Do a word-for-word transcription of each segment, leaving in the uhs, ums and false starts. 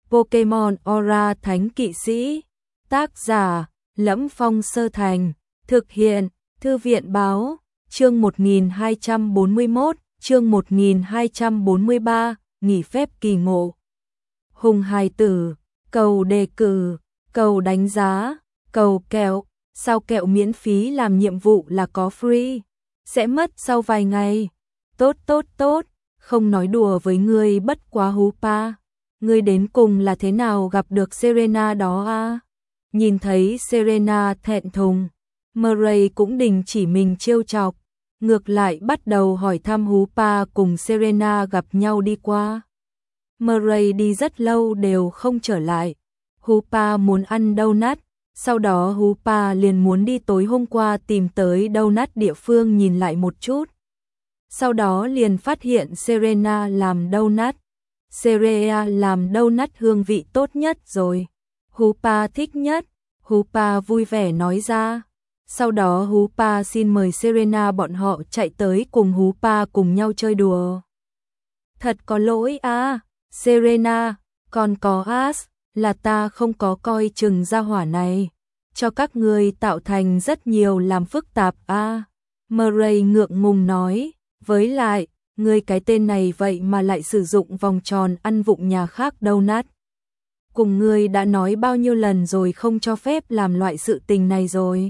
Pokemon Aura Thánh Kỵ Sĩ. Tác giả: Lẫm Phong Sơ Thành. Thực hiện: Thư viện báo. Chương một nghìn hai trăm bốn mươi mốt, chương một nghìn hai trăm bốn mươi ba, nghỉ phép kỳ ngộ. Hùng hài tử, cầu đề cử, cầu đánh giá, cầu kẹo, sao kẹo miễn phí làm nhiệm vụ là có free, sẽ mất sau vài ngày. Tốt tốt tốt, không nói đùa với ngươi bất quá Hoopa. Ngươi đến cùng là thế nào gặp được Serena đó à? Nhìn thấy Serena thẹn thùng, Murray cũng đình chỉ mình trêu chọc, ngược lại bắt đầu hỏi thăm Hoopa cùng Serena gặp nhau đi qua. Murray đi rất lâu đều không trở lại. Hoopa muốn ăn donut, sau đó Hoopa liền muốn đi tối hôm qua tìm tới donut địa phương nhìn lại một chút. Sau đó liền phát hiện Serena làm donut. Serena làm donut hương vị tốt nhất rồi. Hoopa thích nhất. Hoopa vui vẻ nói ra. Sau đó Hoopa xin mời Serena bọn họ chạy tới cùng Hoopa cùng nhau chơi đùa. Thật có lỗi à, Serena, còn có Ash, là ta không có coi chừng gia hỏa này, cho các người tạo thành rất nhiều làm phức tạp à. Murray ngượng ngùng nói, với lại, người cái tên này vậy mà lại sử dụng vòng tròn ăn vụng nhà khác donut. Cùng người đã nói bao nhiêu lần rồi không cho phép làm loại sự tình này rồi.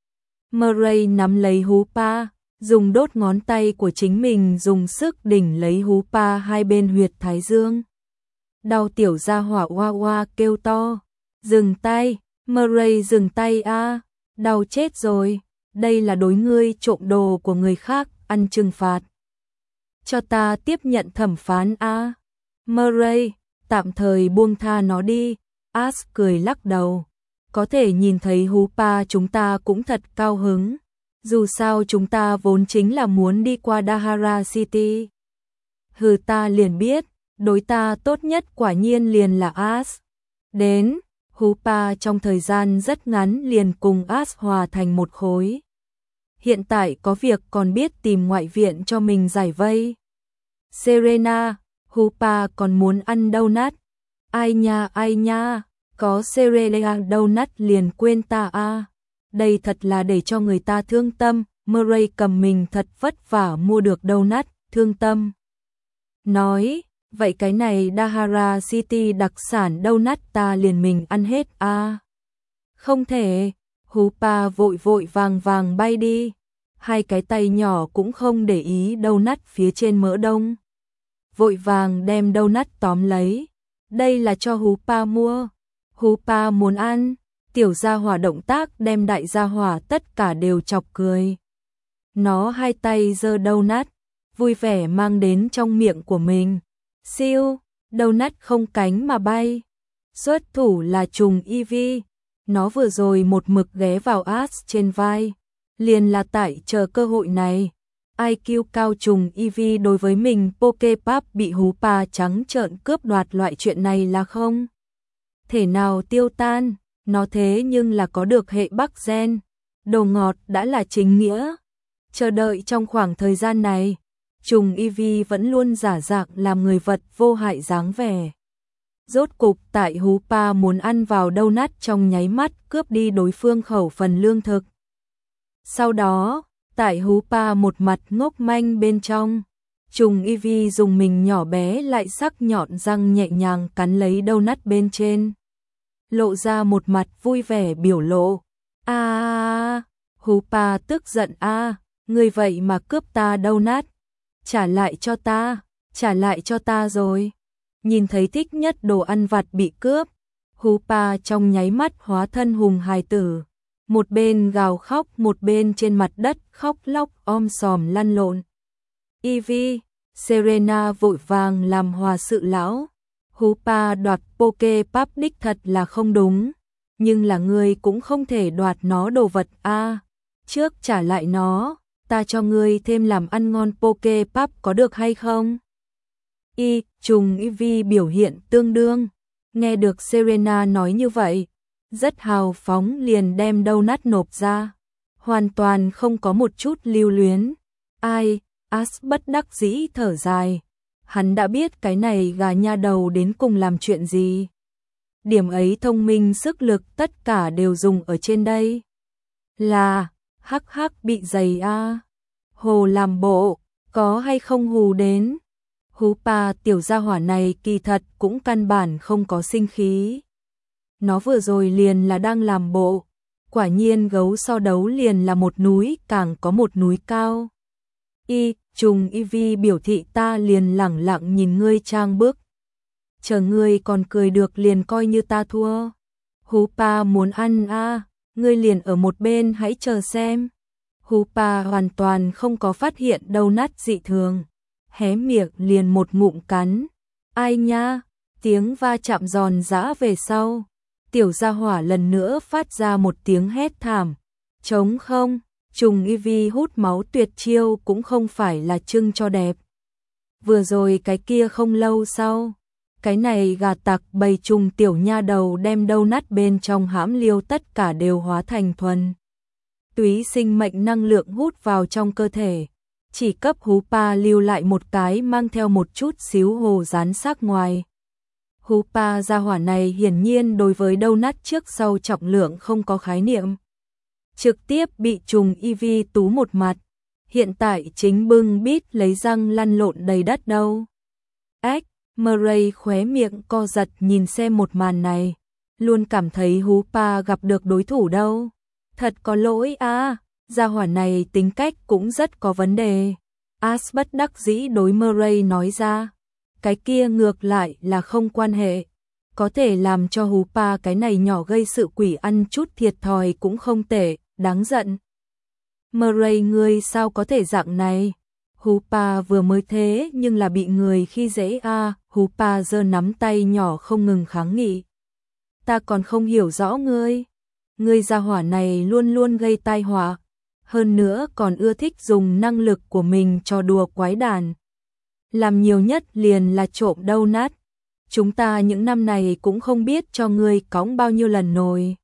Murray nắm lấy Hoopa, dùng đốt ngón tay của chính mình dùng sức đỉnh lấy Hoopa hai bên huyệt thái dương. Đau tiểu gia hỏa oa oa kêu to. Dừng tay, Murray dừng tay a, đau chết rồi, đây là đối ngươi trộm đồ của người khác, ăn trừng phạt. Cho ta tiếp nhận thẩm phán a. Murray, tạm thời buông tha nó đi. Ash cười lắc đầu. Có thể nhìn thấy Hoopa chúng ta cũng thật cao hứng. Dù sao chúng ta vốn chính là muốn đi qua Dahara City. Hừ, ta liền biết, đối ta tốt nhất quả nhiên liền là Ash. Đến, Hoopa trong thời gian rất ngắn liền cùng Ash hòa thành một khối. Hiện tại có việc còn biết tìm ngoại viện cho mình giải vây. Serena, Hoopa còn muốn ăn donut. Ai nha ai nha, có Serena donut liền quên ta a. Đây thật là để cho người ta thương tâm. Murray cầm mình thật vất vả mua được donut, thương tâm. Nói, vậy cái này Dahara City đặc sản donut ta liền mình ăn hết a. Không thể, Hoopa vội vội vàng vàng bay đi. Hai cái tay nhỏ cũng không để ý donut phía trên mỡ đông. Vội vàng đem donut tóm lấy. Đây là cho Hoopa mua. Hoopa muốn ăn. Tiểu gia hỏa động tác đem đại gia hỏa tất cả đều chọc cười. Nó hai tay giơ donut, vui vẻ mang đến trong miệng của mình. Siêu, donut không cánh mà bay. Xuất thủ là trùng Eevee. Nó vừa rồi một mực ghé vào Ash trên vai. Liền là tại chờ cơ hội này. i kiu cao trùng Eevee đối với mình Poképap bị Hoopa trắng trợn cướp đoạt loại chuyện này là không thể nào tiêu tan. Nó thế nhưng là có được hệ Bắc gen. Đồ ngọt đã là chính nghĩa. Chờ đợi trong khoảng thời gian này, trùng Eevee vẫn luôn giả dạng làm người vật vô hại dáng vẻ. Rốt cục tại Hoopa muốn ăn vào donut trong nháy mắt cướp đi đối phương khẩu phần lương thực. Sau đó, tại Hoopa một mặt ngốc manh bên trong, trùng Eevee dùng mình nhỏ bé lại sắc nhọn răng nhẹ nhàng cắn lấy donut bên trên. Lộ ra một mặt vui vẻ biểu lộ. A à, Hoopa tức giận a, à, ngươi vậy mà cướp ta donut. Trả lại cho ta, trả lại cho ta rồi. Nhìn thấy thích nhất đồ ăn vặt bị cướp, Hoopa trong nháy mắt hóa thân hùng hài tử. Một bên gào khóc, một bên trên mặt đất khóc lóc om sòm lăn lộn. Eevee, Serena vội vàng làm hòa sự lão. Hoopa đoạt Poképap đích thật là không đúng, nhưng là ngươi cũng không thể đoạt nó đồ vật a. À, trước trả lại nó, ta cho ngươi thêm làm ăn ngon Poképap có được hay không? Y, trùng Eevee biểu hiện tương đương. Nghe được Serena nói như vậy, rất hào phóng liền đem donut nộp ra, hoàn toàn không có một chút lưu luyến. Ai, Ash bất đắc dĩ thở dài. Hắn đã biết cái này gà nha đầu đến cùng làm chuyện gì. điểm ấy thông minh sức lực tất cả đều dùng ở trên đây. Là, hắc hắc bị dày a. Hồ làm bộ, có hay không hù đến. Hú pa tiểu gia hỏa này kỳ thật cũng căn bản không có sinh khí. Nó vừa rồi liền là đang làm bộ. Quả nhiên gấu so đấu liền là một núi càng có một núi cao. Y, trùng y vi biểu thị ta liền lẳng lặng nhìn ngươi trang bức. Chờ ngươi còn cười được liền coi như ta thua. Hú pa muốn ăn a, ngươi liền ở một bên hãy chờ xem. Hú pa hoàn toàn không có phát hiện đâu nát dị thường. Hé miệng liền một ngụm cắn. Ai nha, tiếng va chạm giòn giã về sau. Tiểu gia hỏa lần nữa phát ra một tiếng hét thảm. Trống không, trùng y vi hút máu tuyệt chiêu cũng không phải là trưng cho đẹp. Vừa rồi cái kia không lâu sau. Cái này gà tặc bầy trùng tiểu nha đầu đem đâu nát bên trong hãm liêu tất cả đều hóa thành thuần túy sinh mệnh năng lượng hút vào trong cơ thể. Chỉ cấp hú pa lưu lại một cái mang theo một chút xíu hồ rán sắc ngoài. Hú pa gia hỏa này hiển nhiên đối với đâu nát trước sau trọng lượng không có khái niệm. Trực tiếp bị trùng y vi tú một mặt. Hiện tại chính bưng bít lấy răng lăn lộn đầy đất đâu. Ếch, Murray khóe miệng co giật nhìn xem một màn này. Luôn cảm thấy hú pa gặp được đối thủ đâu. Thật có lỗi à, gia hỏa này tính cách cũng rất có vấn đề. Ash bất đắc dĩ đối Murray nói ra. Cái kia ngược lại là không quan hệ. Có thể làm cho hú pa cái này nhỏ gây sự quỷ ăn chút thiệt thòi cũng không tệ, đáng giận. Murray ngươi sao có thể dạng này? Hú pa vừa mới thế nhưng là bị người khi dễ a. À, hú pa giơ nắm tay nhỏ không ngừng kháng nghị. Ta còn không hiểu rõ ngươi. Ngươi gia hỏa này luôn luôn gây tai họa. Hơn nữa còn ưa thích dùng năng lực của mình cho đùa quái đản. Làm nhiều nhất liền là trộm đâu nát. Chúng ta những năm này cũng không biết cho ngươi cõng bao nhiêu lần nồi.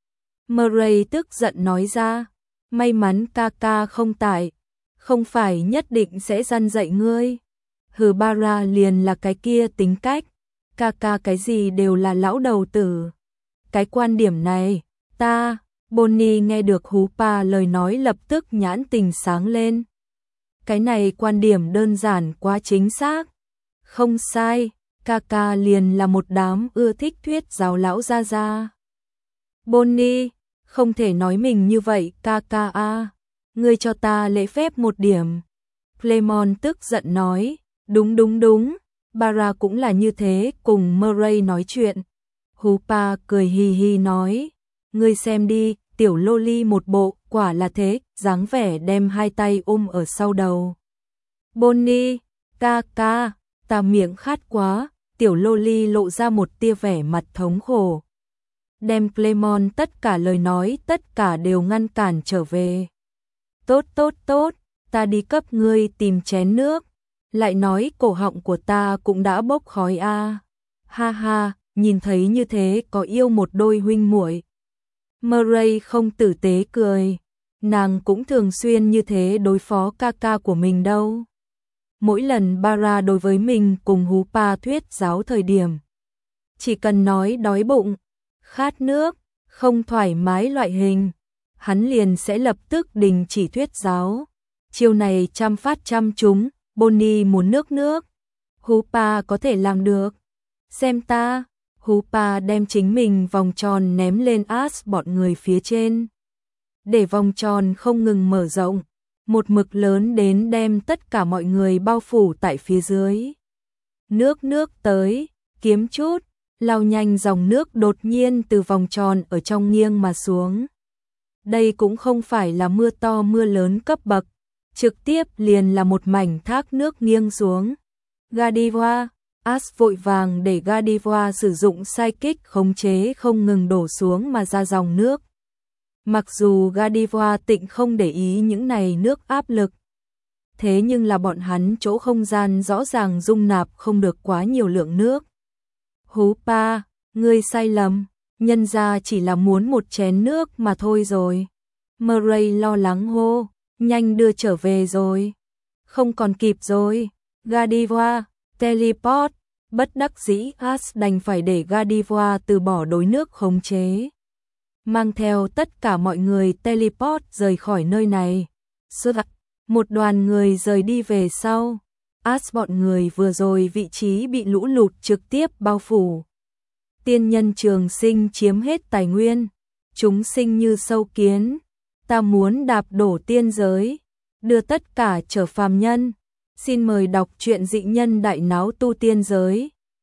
Murray tức giận nói ra. May mắn ca ca không tại. Không phải nhất định sẽ răn dạy ngươi. Hừ Bara liền là cái kia tính cách. Ca ca cái gì đều là lão đầu tử. Cái quan điểm này, ta, Bonnie nghe được hú pa lời nói lập tức nhãn tình sáng lên. Cái này quan điểm đơn giản quá chính xác. Không sai, ca ca liền là một đám ưa thích thuyết giáo lão gia gia. Bonnie, không thể nói mình như vậy ca ca a. Ngươi cho ta lễ phép một điểm. Clemon tức giận nói, đúng đúng đúng, Bara cũng là như thế cùng Murray nói chuyện. Hú pa cười hì hì nói, ngươi xem đi, tiểu loli một bộ, quả là thế, dáng vẻ đem hai tay ôm ở sau đầu. Bonnie, ca ca, ta miệng khát quá, tiểu loli lộ ra một tia vẻ mặt thống khổ. Đem Clemon tất cả lời nói tất cả đều ngăn cản trở về. Tốt tốt tốt, ta đi cấp ngươi tìm chén nước. Lại nói cổ họng của ta cũng đã bốc khói a. À. Ha ha, nhìn thấy như thế có yêu một đôi huynh muội. Murray không tử tế cười. Nàng cũng thường xuyên như thế đối phó ca ca của mình đâu. Mỗi lần Bara đối với mình cùng hú pa thuyết giáo thời điểm. Chỉ cần nói đói bụng, khát nước, không thoải mái loại hình. Hắn liền sẽ lập tức đình chỉ thuyết giáo. Chiêu này trăm phát trăm trúng, Bonnie muốn nước nước. Hú pa có thể làm được. Xem ta, hú pa đem chính mình vòng tròn ném lên Ash bọn người phía trên. Để vòng tròn không ngừng mở rộng, một mực lớn đến đem tất cả mọi người bao phủ tại phía dưới. Nước nước tới, kiếm chút, lao nhanh dòng nước đột nhiên từ vòng tròn ở trong nghiêng mà xuống. Đây cũng không phải là mưa to mưa lớn cấp bậc, trực tiếp liền là một mảnh thác nước nghiêng xuống. Godiva, Ash vội vàng để Godiva sử dụng sai kích khống chế không ngừng đổ xuống mà ra dòng nước. Mặc dù Godiva tịnh không để ý những này nước áp lực, thế nhưng là bọn hắn chỗ không gian rõ ràng dung nạp không được quá nhiều lượng nước. Hú pa, ngươi sai lầm, nhân ra chỉ là muốn một chén nước mà thôi rồi. Murray lo lắng hô, nhanh đưa trở về rồi. Không còn kịp rồi. Godiva, teleport, Bất đắc dĩ As đành phải để Gardevoir từ bỏ đối nước khống chế. Mang theo tất cả mọi người teleport rời khỏi nơi này. Suốt một đoàn người rời đi về sau. As bọn người vừa rồi vị trí bị lũ lụt trực tiếp bao phủ. Tiên nhân trường sinh chiếm hết tài nguyên. Chúng sinh như sâu kiến. Ta muốn đạp đổ tiên giới. Đưa tất cả trở phàm nhân. Xin mời đọc truyện Dị Nhân Đại Náo Tu Tiên Giới.